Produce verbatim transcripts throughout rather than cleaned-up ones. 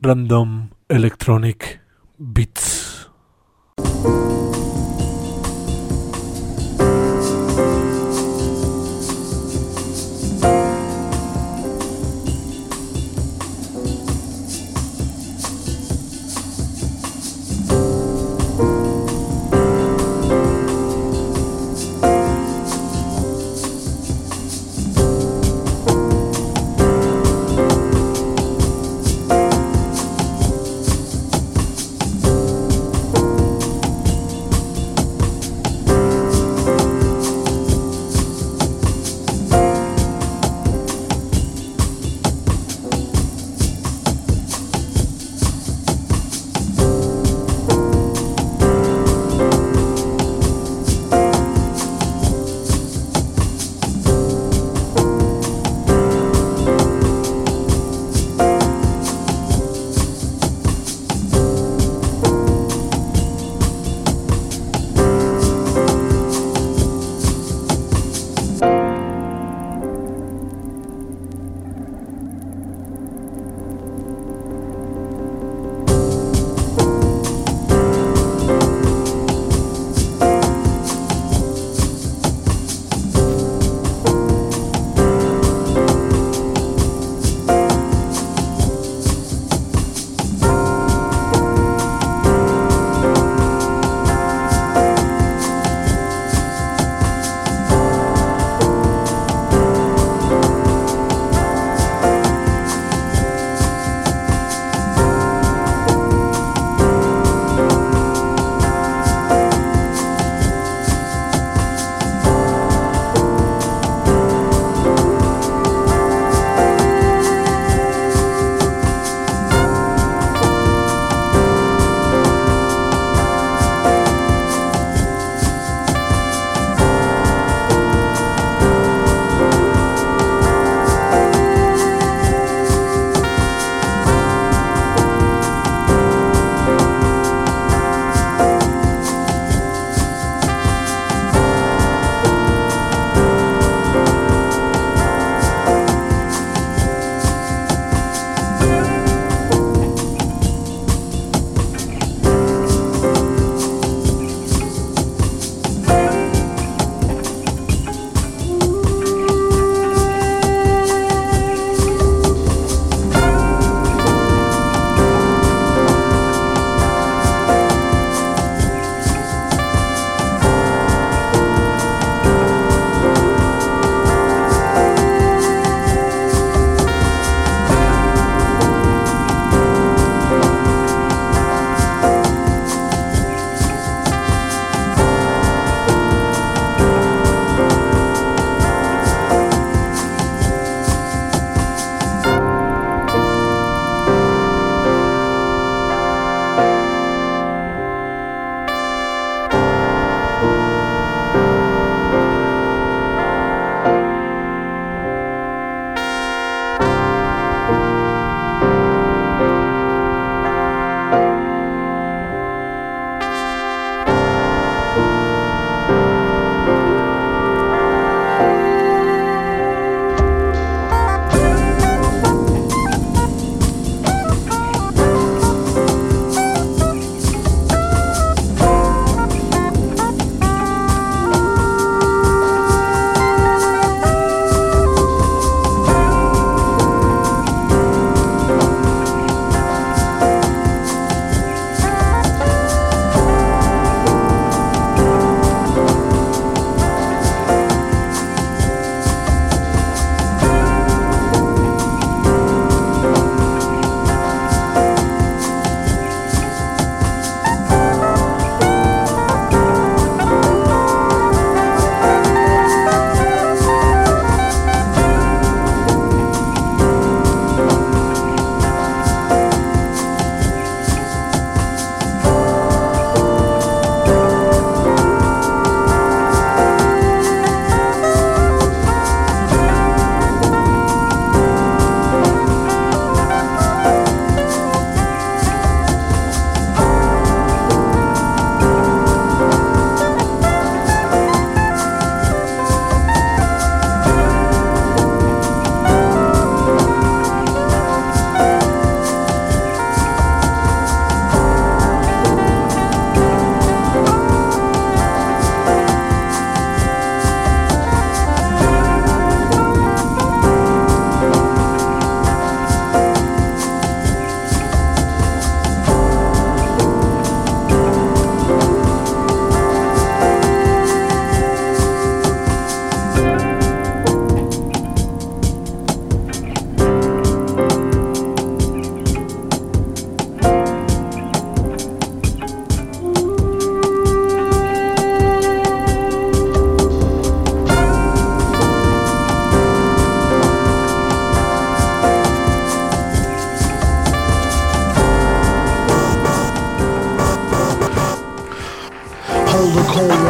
Random Electronic Beats.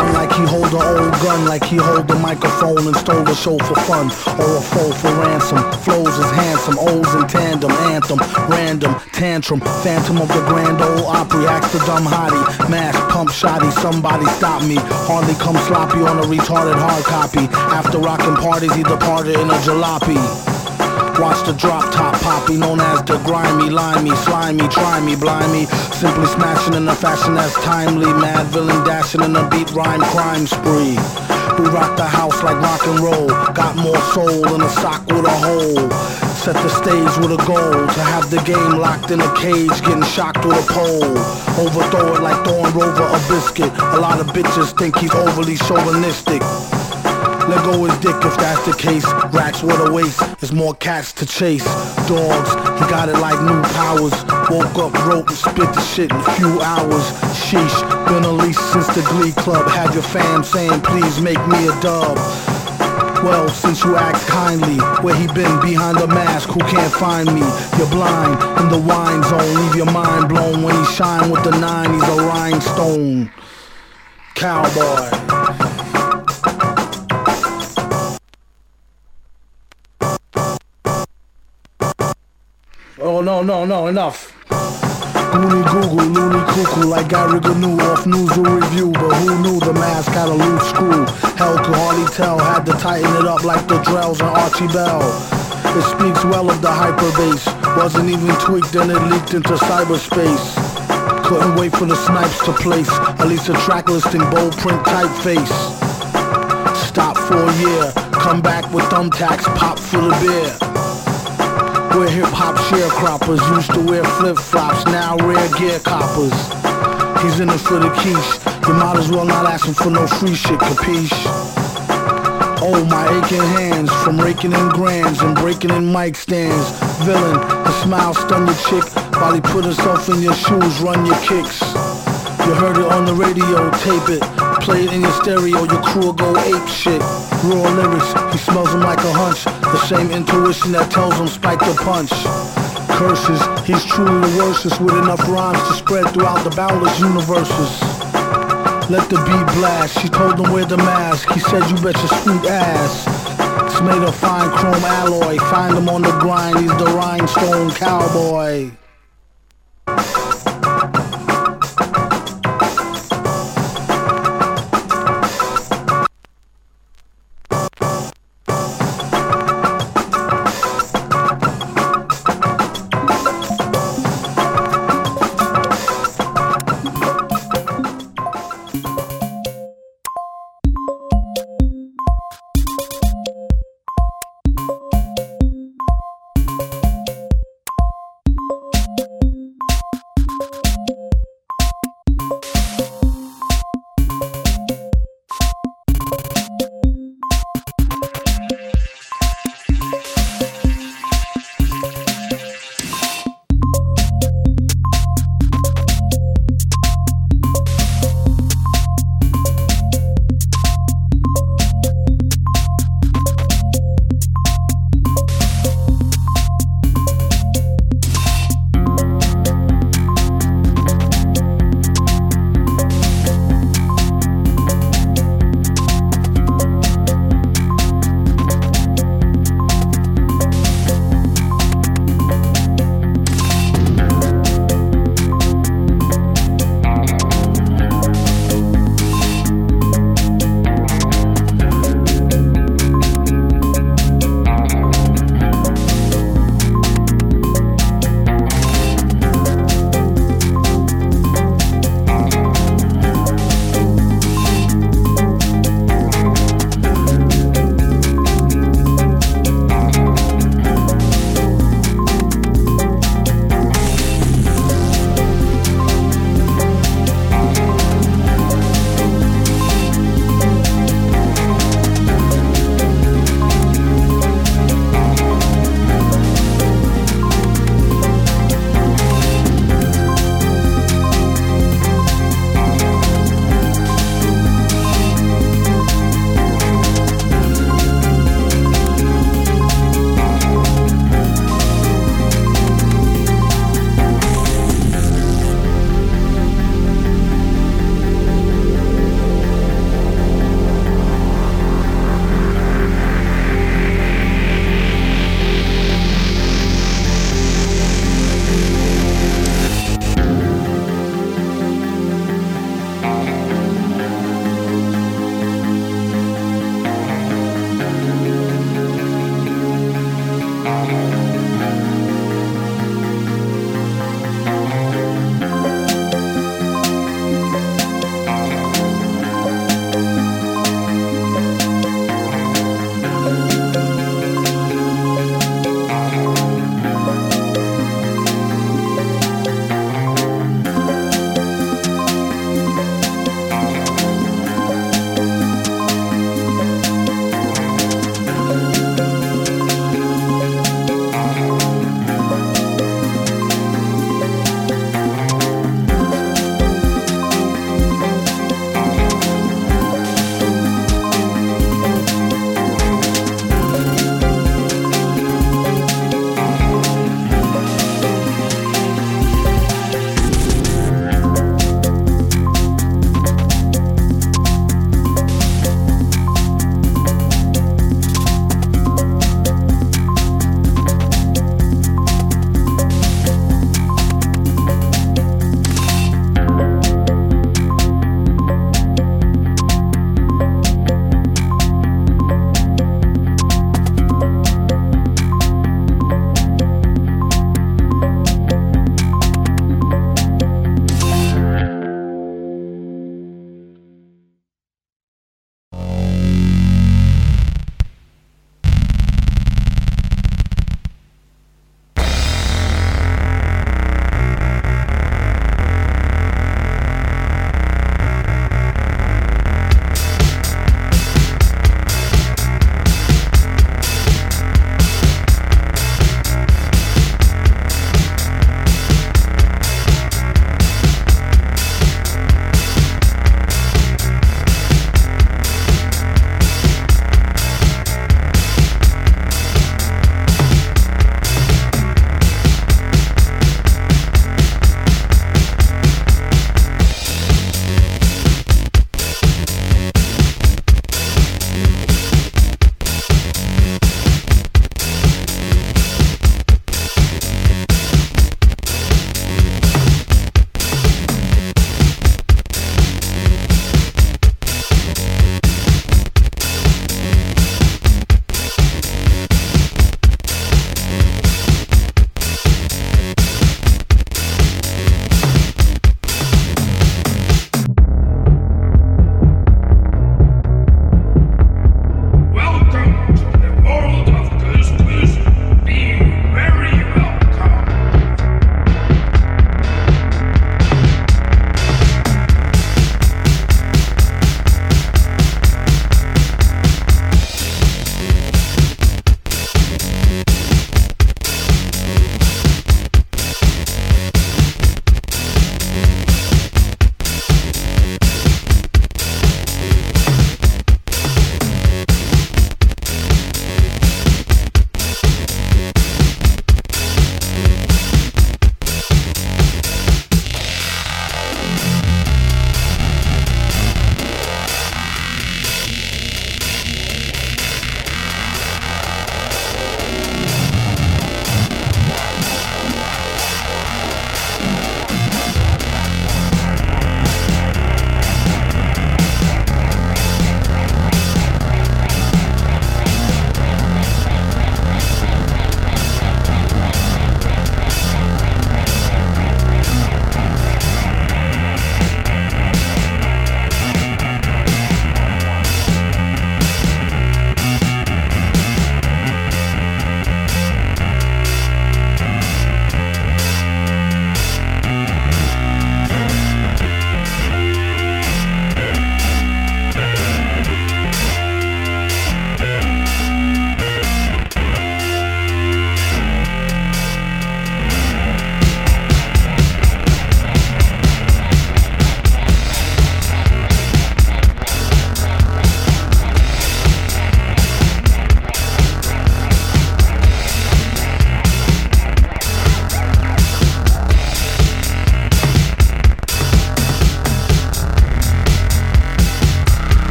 one like he hold an old gun, like he hold the microphone and stole the show for fun, or a foe for ransom. Flows is handsome, O's in tandem, anthem, random, tantrum, phantom of the Grand Ole Opry, axe the dumb hottie, mask, pump shotty, somebody stop me, hardly come sloppy on a retarded hard copy, after rockin' parties he departed in a jalopy. Watch the drop top poppy, known as the grimy, limey, slimy, try me, blimey. Simply smashing in a fashion that's timely. Mad villain dashing in a beat rhyme crime spree. We rock the house like rock and roll. Got more soul than a sock with a hole. Set the stage with a goal to have the game locked in a cage, getting shocked with a pole. Overthrow it like throwing Rover a biscuit. A lot of bitches think he's overly chauvinistic. Let go his dick if that's the case. Racks what a waste, there's more cats to chase. Dogs, he got it like new powers. Woke up, wrote and spit the shit in a few hours. Sheesh, been unleashed since the Glee Club. Had your fam saying please make me a dub. Well, since you asked kindly, where he been behind the mask, who can't find me? You're blind in the wine zone, leave your mind blown. When he shine with the nine, he's a rhinestone cowboy. Oh no, no, no, enough. Goony Google, loony cuckoo, like Gary Gnu off Newsreel Review. But who knew the mask had a loose screw? Hell could hardly tell, had to tighten it up like the Drells and Archie Bell. It speaks well of the hyperbase. Wasn't even tweaked and it leaked into cyberspace. Couldn't wait for the snipes to place at least a track listing, bold print typeface. Stop for a year, come back with thumbtacks, pop full of beer. We're hip-hop sharecroppers, used to wear flip-flops, now rare gear coppers. He's in it for the quiche, you might as well not ask him for no free shit, capiche? Oh, my aching hands, from raking in grands and breaking in mic stands. Villain, the smile stun your chick, while he put himself in your shoes, run your kicks. You heard it on the radio, tape it, play it in your stereo, your crew will go ape shit. Raw lyrics, he smells them like a hunch, the same intuition that tells him spike the punch. Curses, he's truly the worstest, with enough rhymes to spread throughout the boundless universes. Let the beat blast, she told him wear the mask, he said you bet your sweet ass. It's made of fine chrome alloy, find him on the grind, he's the rhinestone cowboy.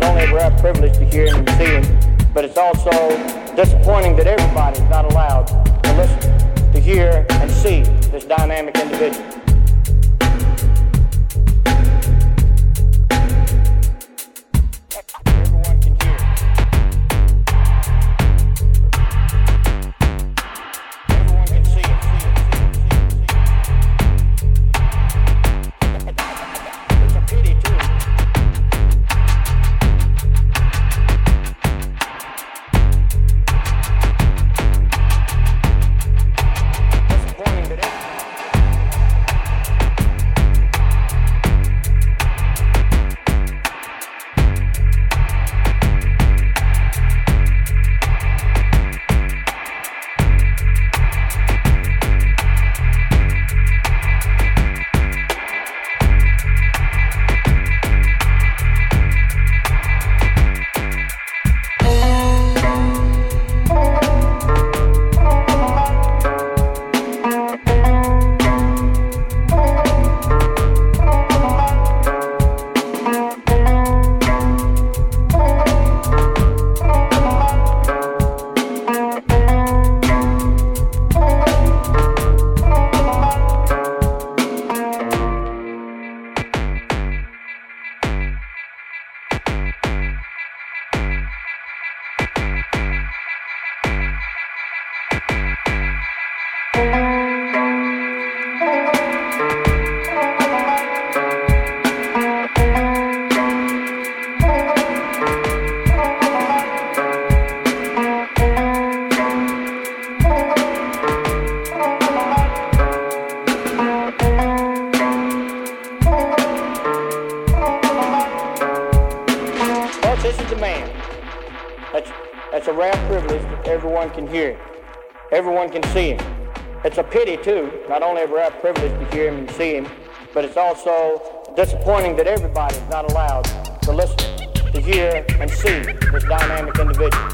not only a rare privilege to hear him and see him, but it's also disappointing that everybody is not allowed to listen, to hear, and see this dynamic individual. Can hear him. Everyone can see him. It's a pity, too, not only a rare privilege to hear him and see him, but it's also disappointing that everybody is not allowed to listen, to hear, and see this dynamic individual.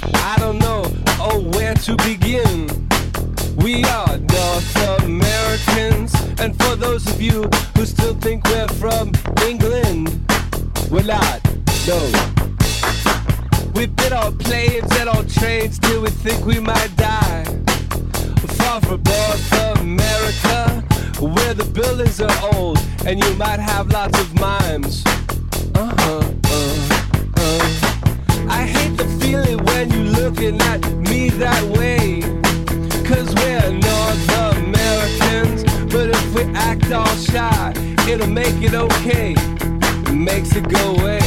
I don't know, oh, where to begin. We are North Americans, and for those of you who still think we're from England, we're not, no. We've been on planes and on trains till we think we might die. Far from North America, where the buildings are old and you might have lots of mimes. Uh-huh, uh, uh. I hate the feeling when you're looking at me that way, 'cause we're North Americans, but if we act all shy, it'll make it okay, it makes it go away.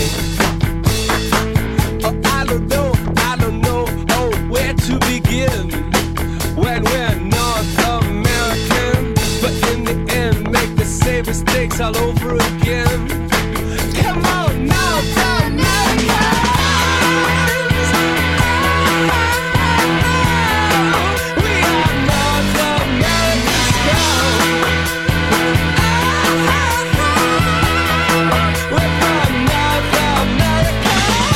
Oh, I don't know, I don't know, oh, where to begin when we're North American, but in the end make the same mistakes all over again. Come on, North Americans! We are North Americans now. We're from North America.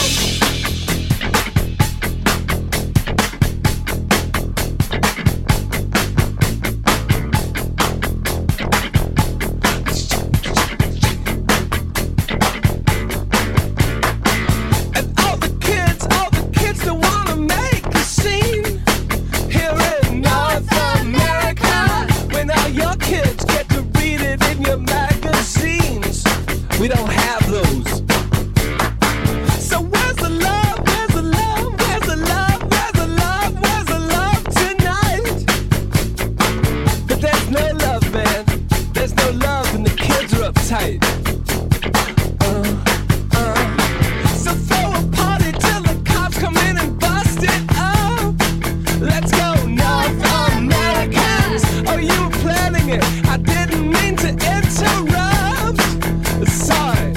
We don't have those. So where's the love? Where's the love? Where's the love? Where's the love? Where's the love tonight? But there's no love, man. There's no love and the kids are uptight. Uh, uh. So throw a party till the cops come in and bust it up. Let's go, North Americans. Oh, you were planning it. I didn't mean to interrupt. Sorry,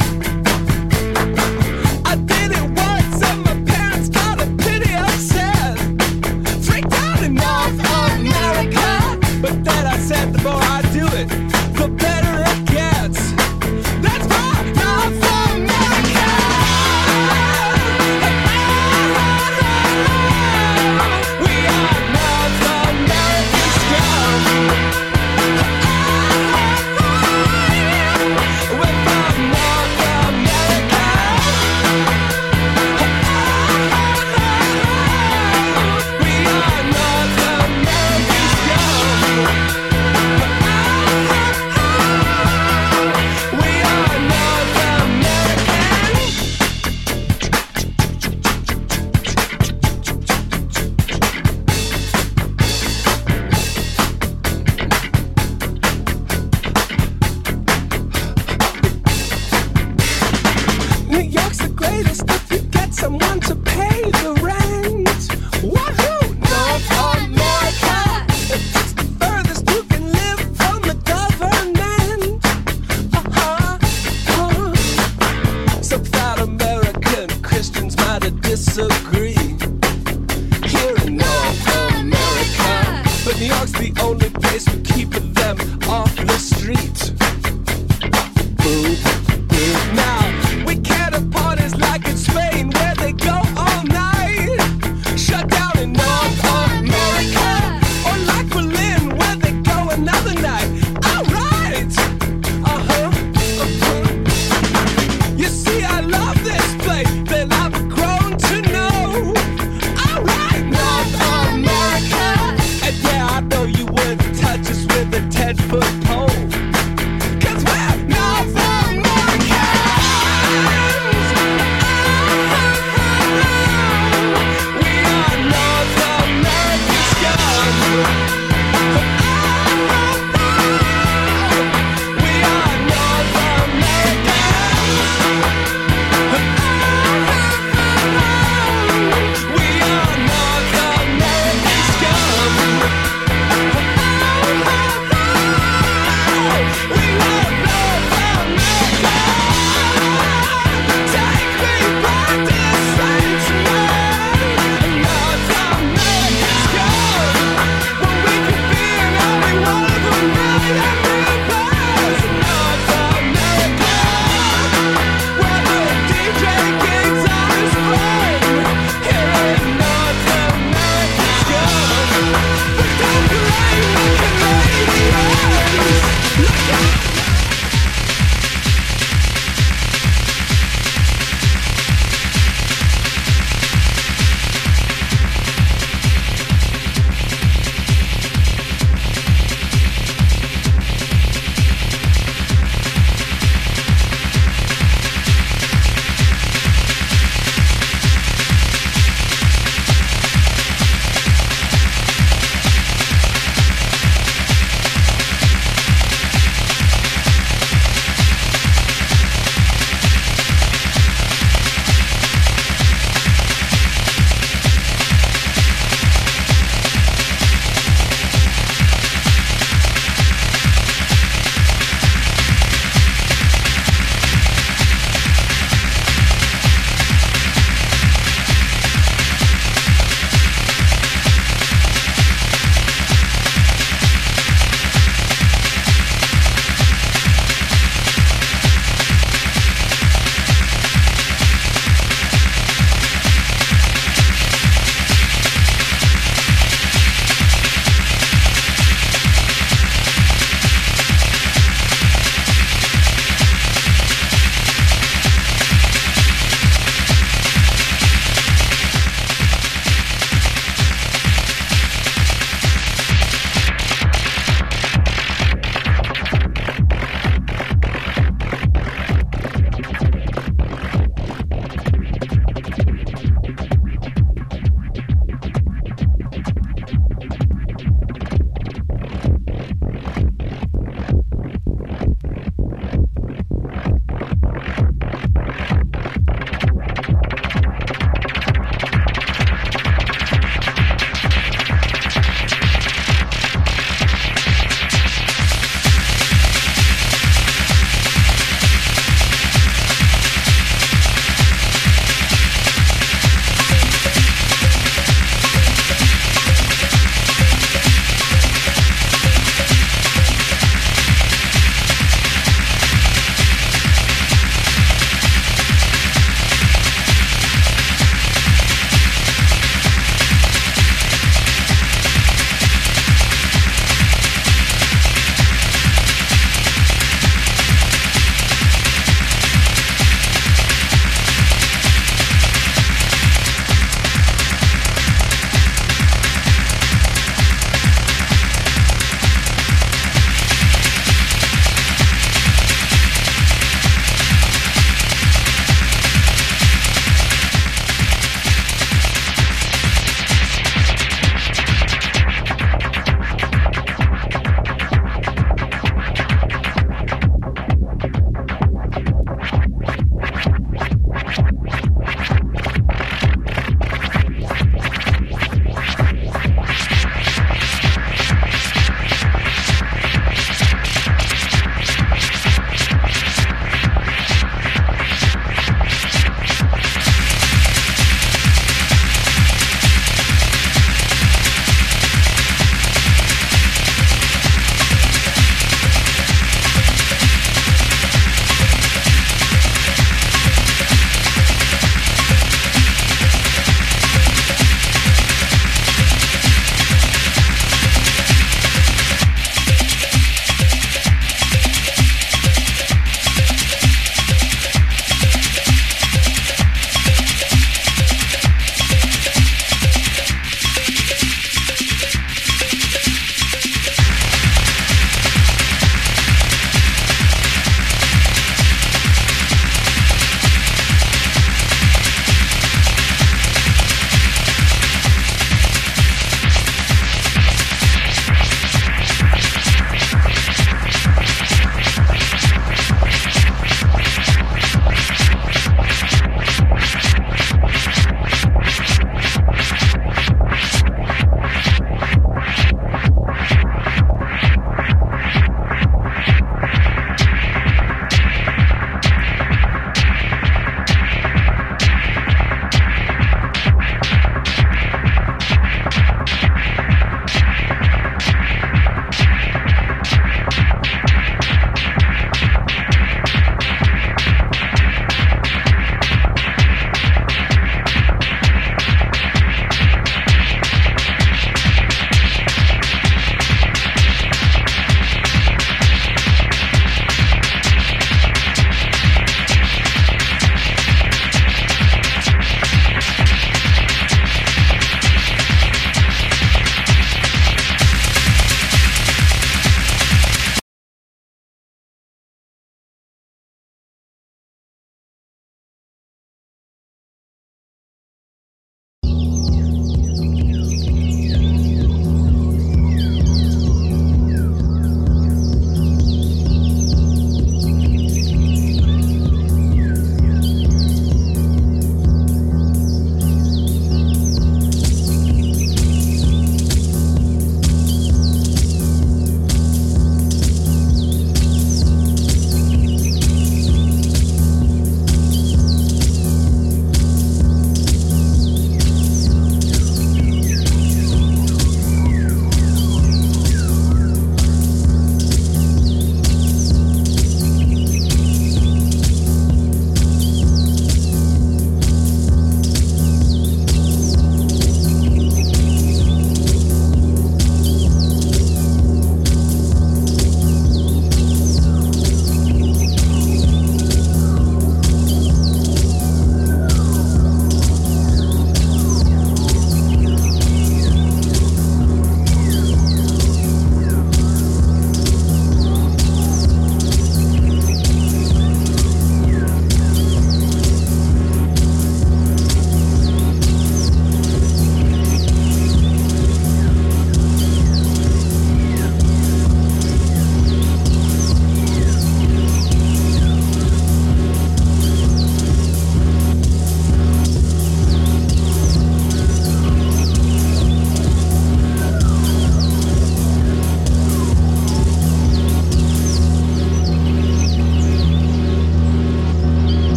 I did it once and my parents got a pity upset. Freaked out in North America, but then I said the more I do it, the better it gets. That's why North America. We are North Americans now. We're from North America. We are North Americans now. We are North Americans. New York's the greatest if you get someone to pay the rent. Wahoo! North America! It's the furthest you can live from the government. Uh-huh, uh-huh. Some proud American Christians might disagree here in North America, but New York's the only place for keeping them off the street. Boo, boo. Now, we can't have parties like in Spain where they go all night. Shut down in North America. Or like Berlin where they go another night. Alright! Uh-huh, uh-huh. You see, I love this place that I've grown to know.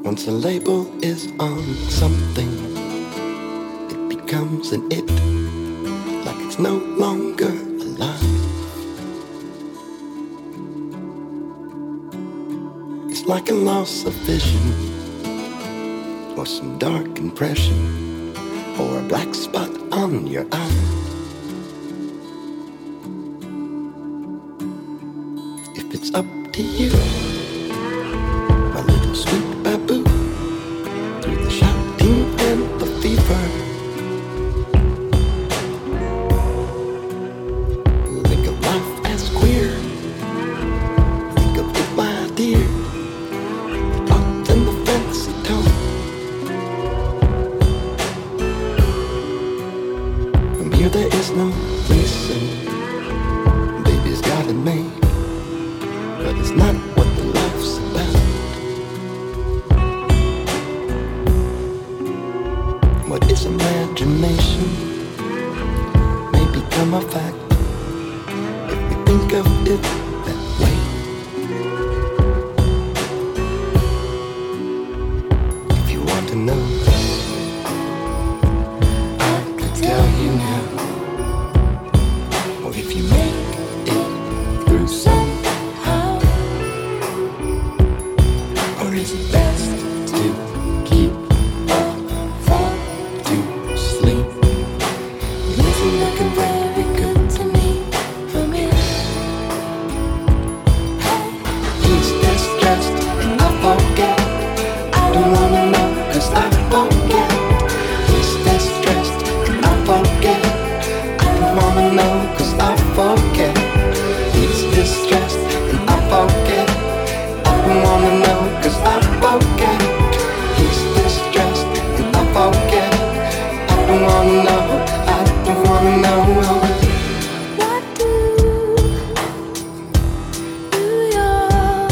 Once a label is on something, it becomes an it, like it's no longer alive. It's like a loss of vision, or some dark impression, or a black spot on your eye. If it's up to you, my little sweet baboo, through the shouting and the fever, think of life as queer. Think of it, my dear, the art and the fancy tone. From here there is no reason, baby's got it made, but it's not what the life's about. What is imagination may become a fact if we think of it that way. If you want to know, I could tell you now. Or if you make it through somehow, or is it best to keep all thought to sleep? It isn't looking very good to me from here. He's distressed and I forget. I don't wanna know cause I forget. He's distressed and I forget. I don't wanna know cause I forget. He's distressed and I forget. I don't wanna know cause I forget. He's distressed and I forget. I don't wanna know, I don't wanna know. What do New York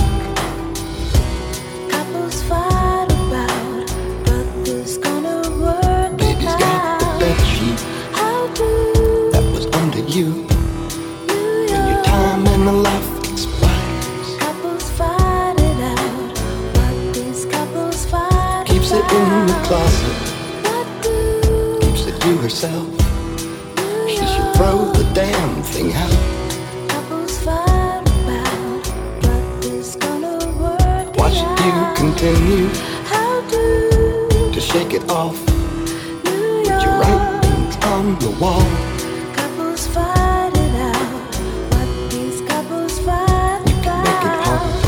couples fight about? Brothers gonna work Baby's it got the out. bed sheet How do that was under you. New When your York time in the life expires, couples fight it out? What these couples fight keeps it in the about? closet, What do keeps it to herself. New She should throw the damn thing out. couples fight about? Brothers gonna work Watch it you out. continue How do to shake it off. New Put your York writings on the wall. couples fight it out? What these couples fight You can make it about? hard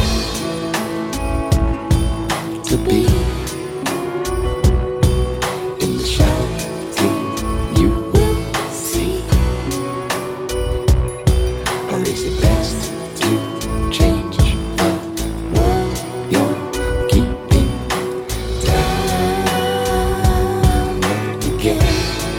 to be in the shouting you will see. Or is it best to change the world you're keeping down again?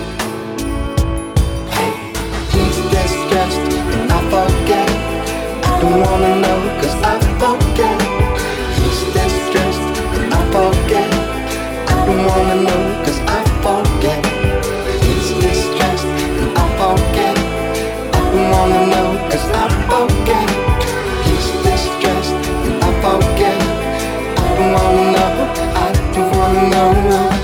Hey, he's distressed and I forget. I don't wanna know cause I forget. He's distressed and I forget. I don't wanna know cause I forget. He's distressed and I forget. I don't wanna know cause I forget. He's distressed and I forget. I don't wanna know, I don't wanna know.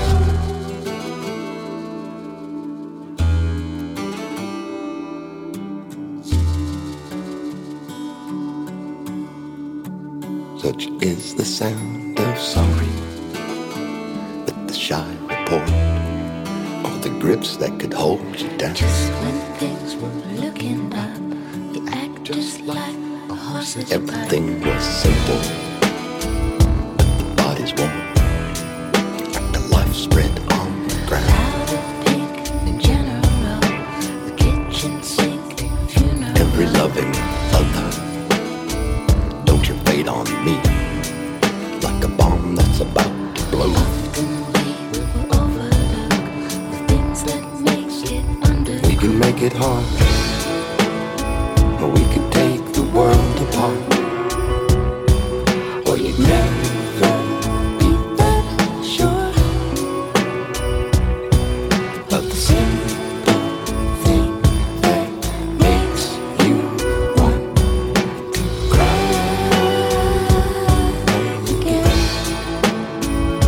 Such is the sound of sorry, with the shy report, or the grips that could hold you down. Just when things were looking up, you act just like a horse at your back. Everything was simple, but the body's warm, like the life spread on the ground. Powder pink in general, the kitchen sink funeral. Every loving other, don't you fade on me, like a bomb that's about to blow. Often we will overlook the things that make it under We the can make it hard, or we could take the world apart. Or you'd never be that sure of the simple thing that makes you want to cry again.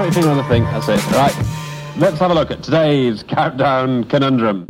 waiting on the thing. That's it. Right. Let's have a look at today's Countdown Conundrum.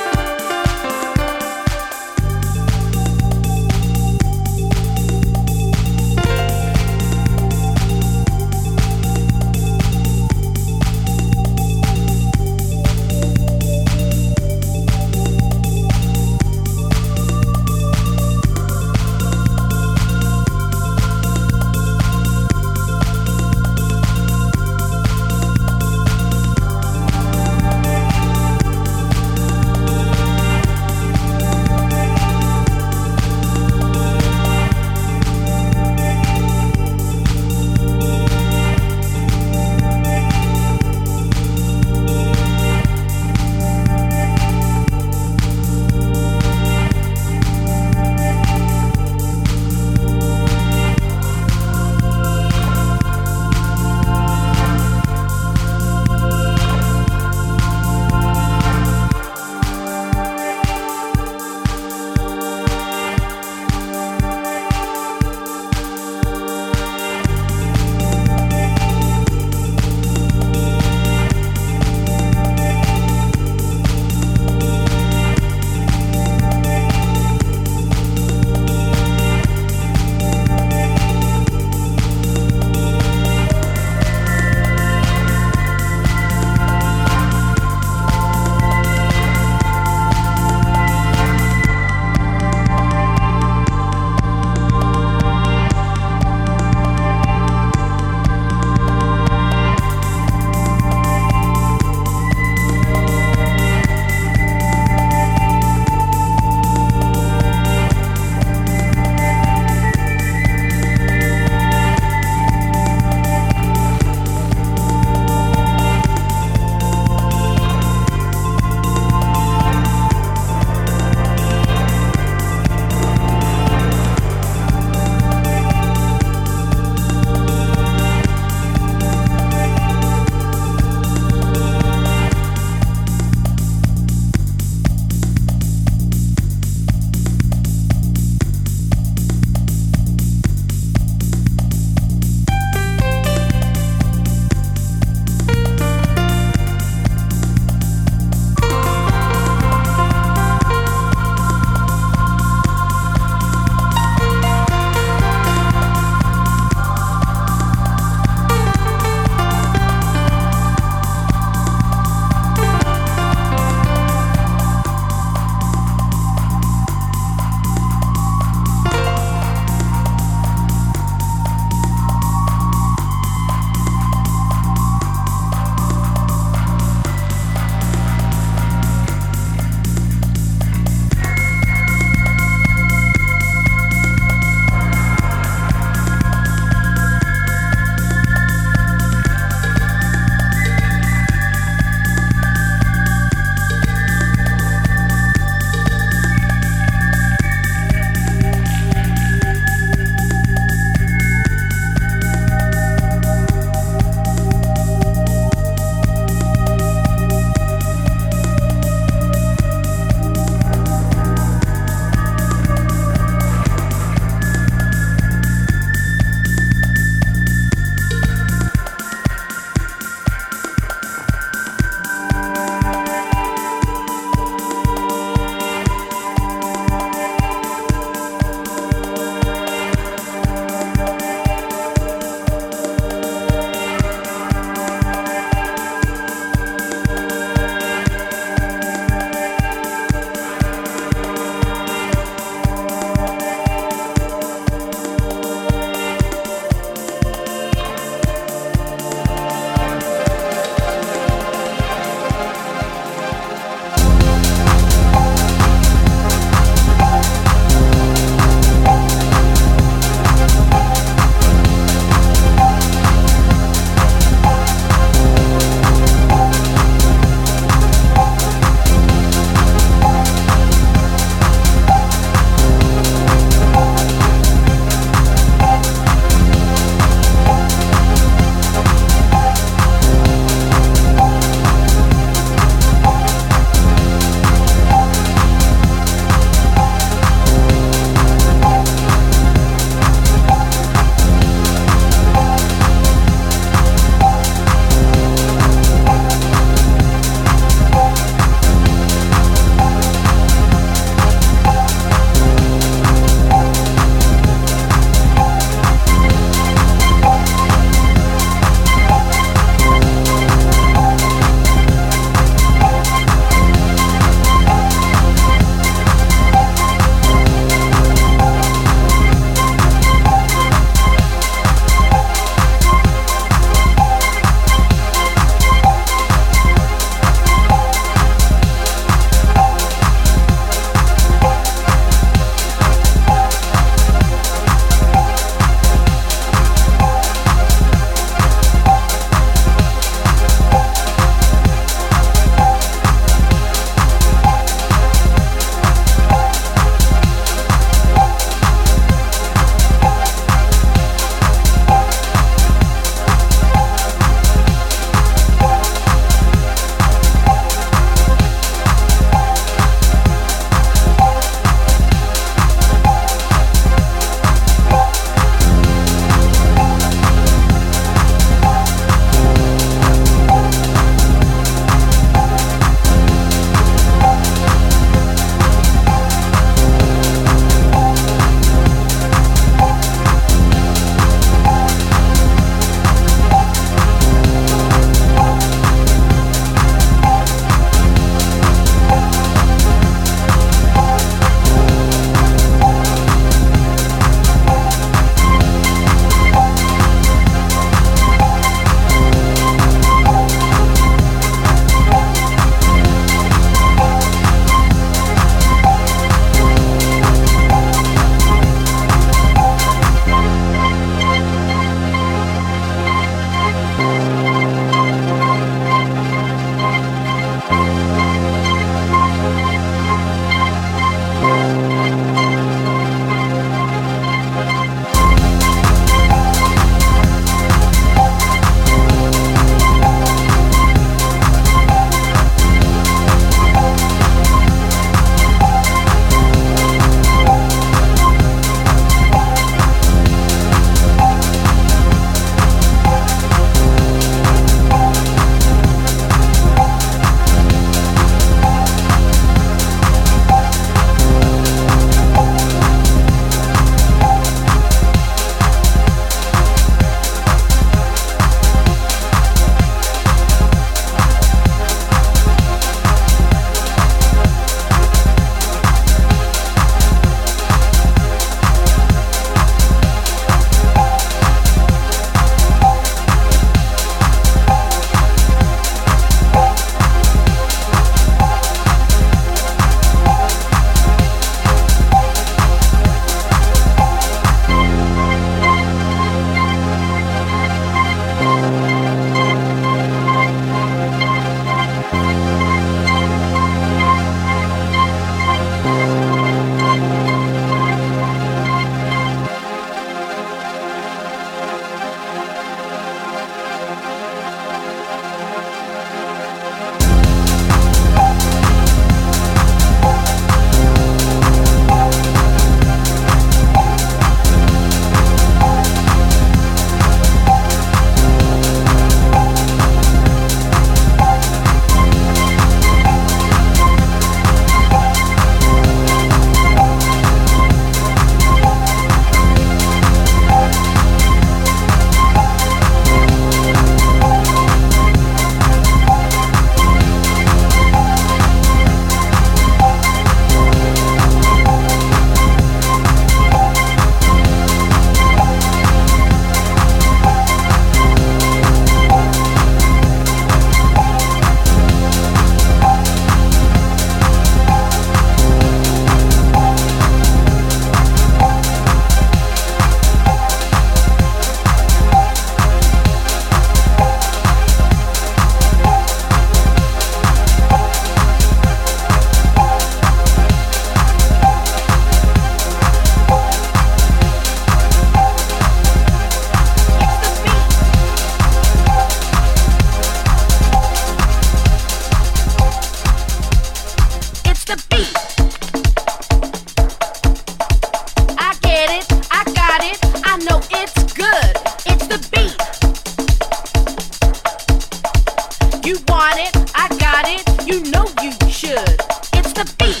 You want it, I got it, you know you should. It's the beat.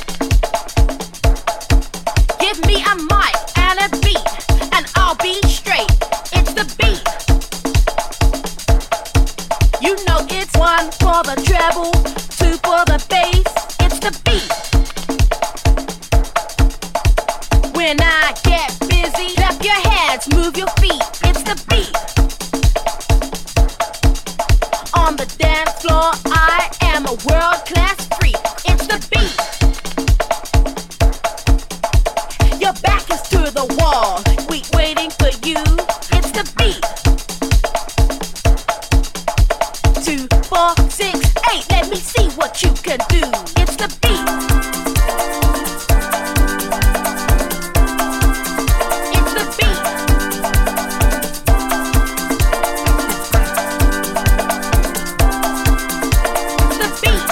Give me a mic and a beat, and I'll be straight. It's the beat. You know it's one for the treble, two for the bass. It's the beat. When I get busy, clap your hands, move your feet. It's the beat. On the dance floor, I am a world-class freak. It's the beat. Your back is to the wall, we waiting for you. It's the beat. Two, four, six, eight, let me see what you can do. It's the beat. It's the beat. It's the beat.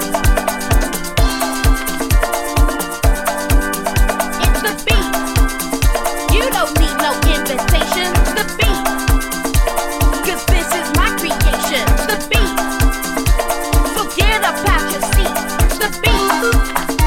It's the beat. You don't need no invitation. It's the beat. 'Cause this is my creation. It's the beat. So get up out your seat. It's the beat.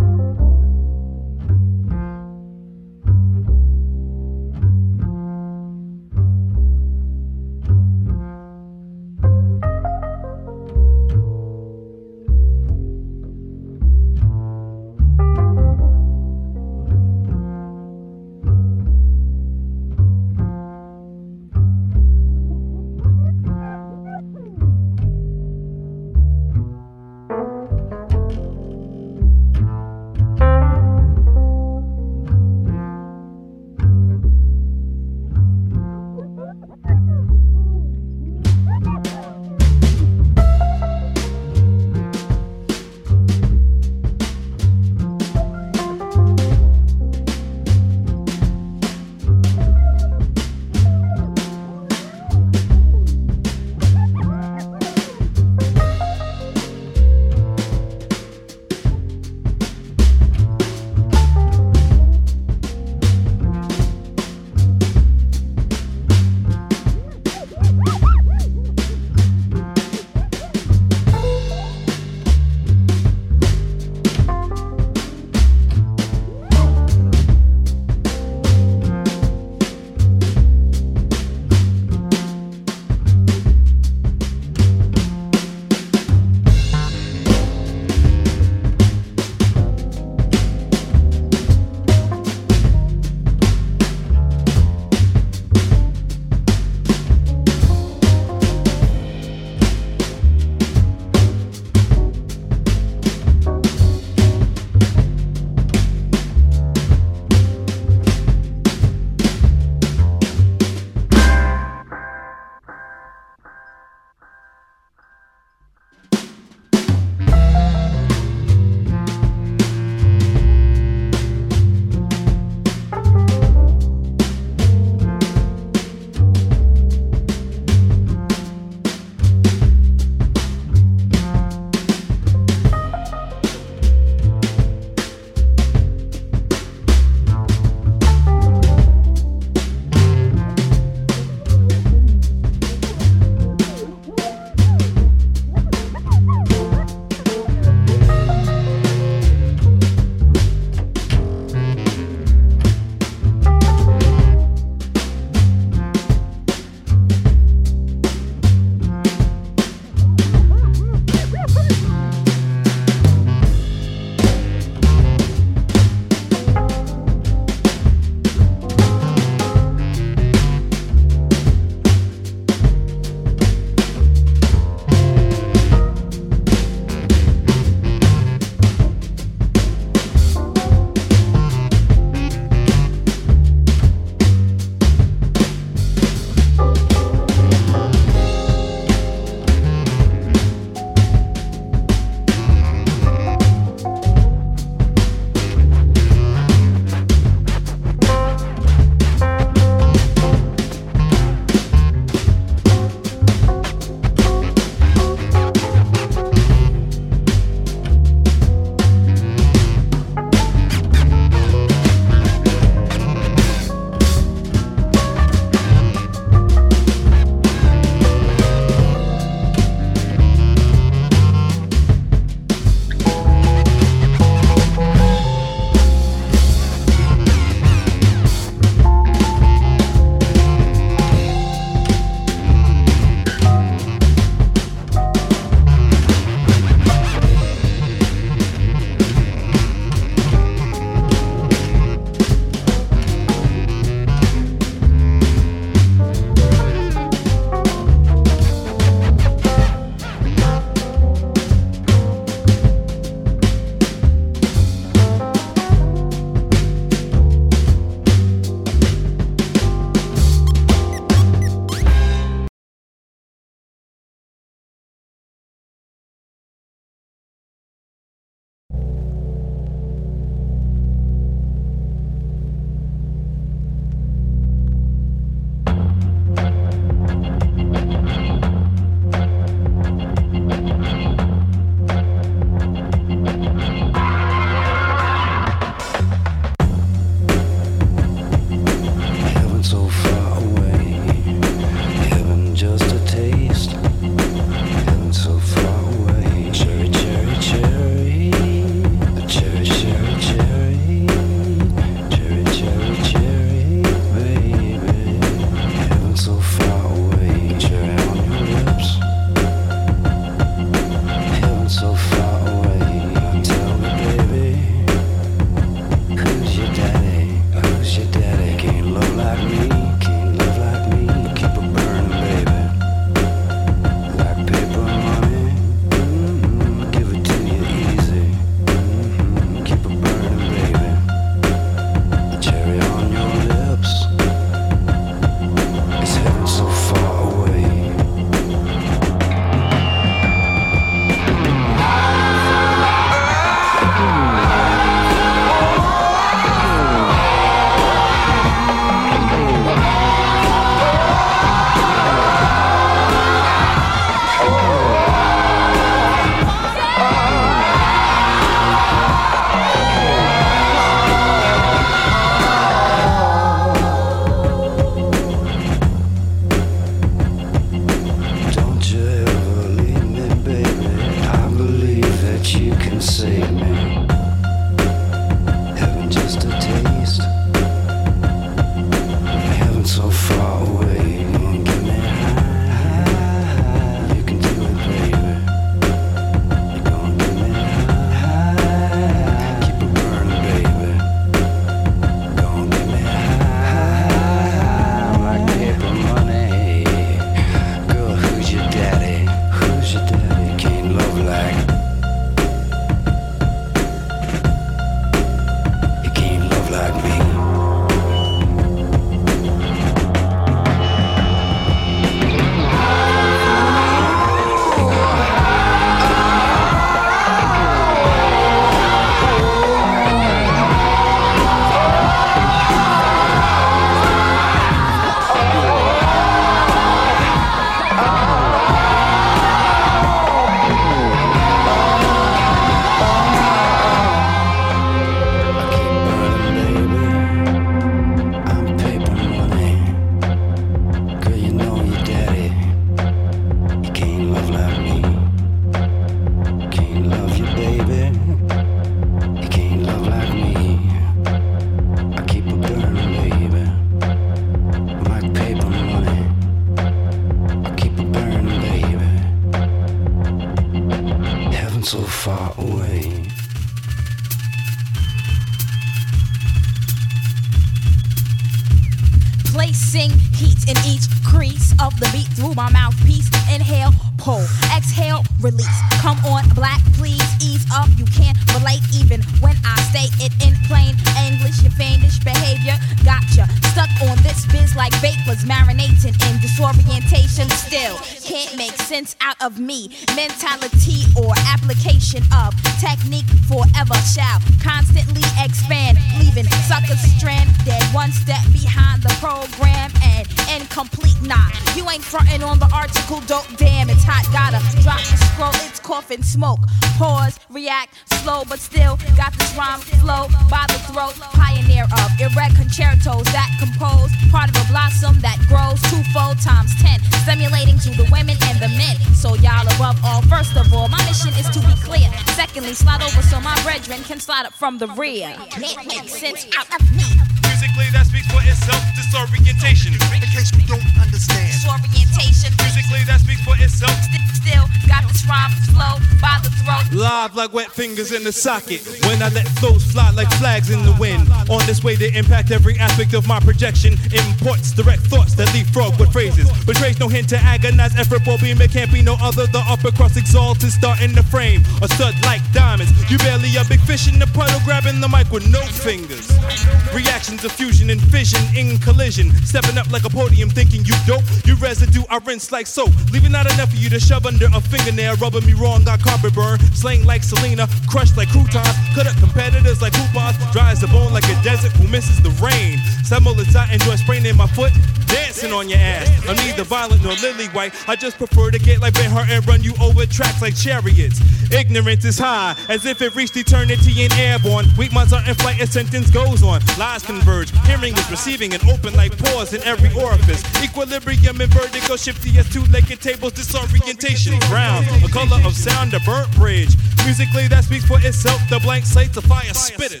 Placing heat in each crease of the beat through my mouthpiece. Inhale, pull, exhale, release. Come on, black, please ease up. You can't relate even when I state it in plain English. Your fiendish behavior gotcha stuck on this biz like vapors marinating in disorientation. Still can't make sense out of me. Mentality or application of technique forever shall constantly expand, leaving suckers stranded one step behind the program and incomplete. Nah, you ain't frontin' on the article, dope. Damn, it's hot. Gotta drop the scroll. It's coughing smoke. Pause, react, slow, but still got this rhyme flow by the throat. Pioneer of irregular concertos that compose part of a blossom that grows twofold times ten, stimulating to the women and the men. So y'all above all, first of all, my mission is to be clear. Secondly, slide over so my brethren can slide up from the rear. Can't make sense out of me. Musically, that speaks for itself. Disorientation. In case you don't understand. Disorientation. Musically, that speaks for itself. St- still got this rhyme flow by the throat. Live like wet fingers in the socket. When I let flows fly like flags in the wind. On this way to impact every aspect of my projection. Imports direct thoughts that leapfrog with phrases. Betrays no hint to agonize effort. For beam, it can't be no other. The upper cross exalted, starting the frame. A stud like diamonds. You barely a big fish in the puddle, grabbing the mic with no fingers. Reactions of fusion and fission in collision. Stepping up like a podium, thinking you dope. You residue, I rinse like soap. Leaving not enough for you to shove under a fingernail. Rubbing me wrong, got carpet burn. Slang like Selena, crushed like croutons. Cut up competitors like coupons. Dry as a bone like a desert who misses the rain. Semblance I enjoy spraining my foot. Dancing on your ass. I'm neither violent nor lily white. I just prefer to get like Ben Hur and run you over tracks like chariots. Ignorance is high, as if it reached eternity and airborne. Weak minds are in flight, a sentence goes on. Lies converge, hearing is receiving, and open like pores in every orifice. Equilibrium and vertigo, shifty as two-legged tables, disorientation. Ground, a color of sound, a burnt bridge. Musically, that speaks for itself. The blank slate's a fire spitter.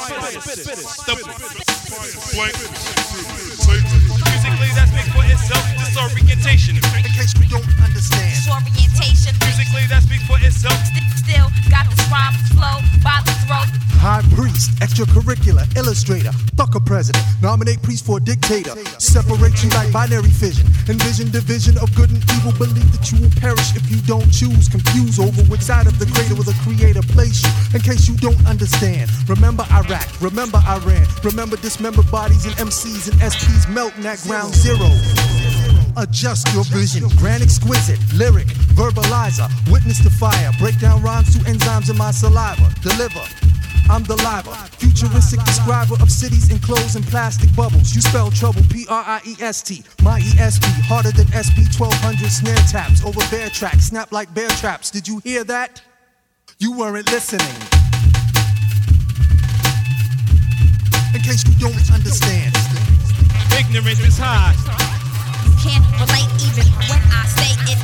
The blank. Musically, that speaks for itself. Disorientation. In case we don't understand. Disorientation. Musically, that speaks for itself. St- still got this rhyme flow by the throat. High priest, extracurricular, illustrator, fuck a president, nominate priest for a dictator, separate you like binary fission, envision division of good and evil, believe that you will perish if you don't choose, confuse over which side of the cradle will the creator place you, in case you don't understand. Remember Iraq, remember Iran, remember dismembered bodies and M Cs and S Ps melting at ground zero. Adjust your vision, grand exquisite, lyric, verbalizer, witness the fire, break down rhymes to enzymes in my saliva, deliver. I'm the liver, futuristic describer of cities enclosed in plastic bubbles. You spell trouble, P R I E S T. My E S P, harder than S P twelve hundred snare taps. Over bear tracks, snap like bear traps. Did you hear that? You weren't listening. In case you don't understand. Ignorance is high. You can't relate even when I say it.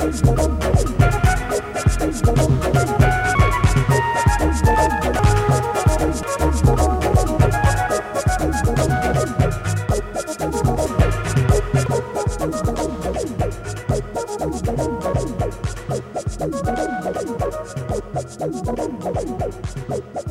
Thank you.